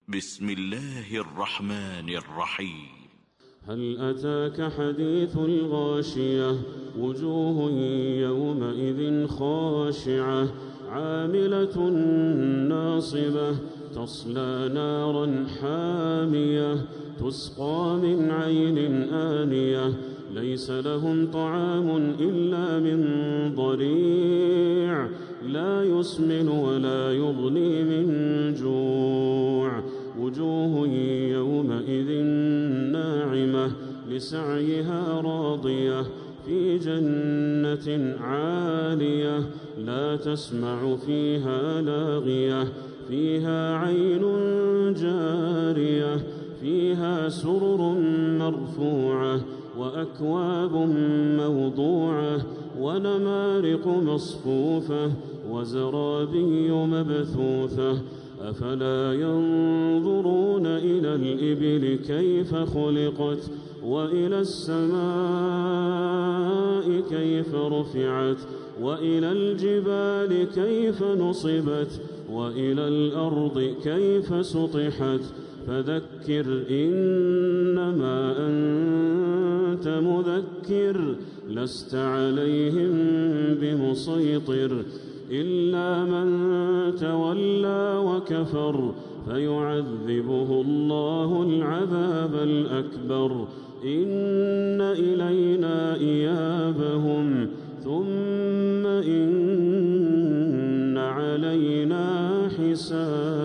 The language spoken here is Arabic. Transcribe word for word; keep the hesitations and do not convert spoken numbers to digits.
بسم الله الرحمن الرحيم. هل أتاك حديث الغاشية وجوه يومئذ خاشعة عاملة ناصبة تصلى نارا حامية تسقى من عين آنية ليس لهم طعام إلا من ضريع لا يسمن ولا يغني من جوع وجوه يومئذ ناعمة لسعيها راضية في جنة عالية لا تسمع فيها لاغية فيها عين جارية فيها سرر مرفوعة وأكواب موضوعة ونمارق مصفوفة وزرابي مبثوثة أفلا ينظرون إلى الإبل كيف خلقت وإلى السماء كيف رفعت وإلى الجبال كيف نصبت وإلى الأرض كيف سطحت فذكر إنما أنت مذكر لست عليهم بمسيطر إلا من تولى وكفر فيعذبه الله العذاب الأكبر إن إلينا إيابهم ثم إن علينا حسابهم.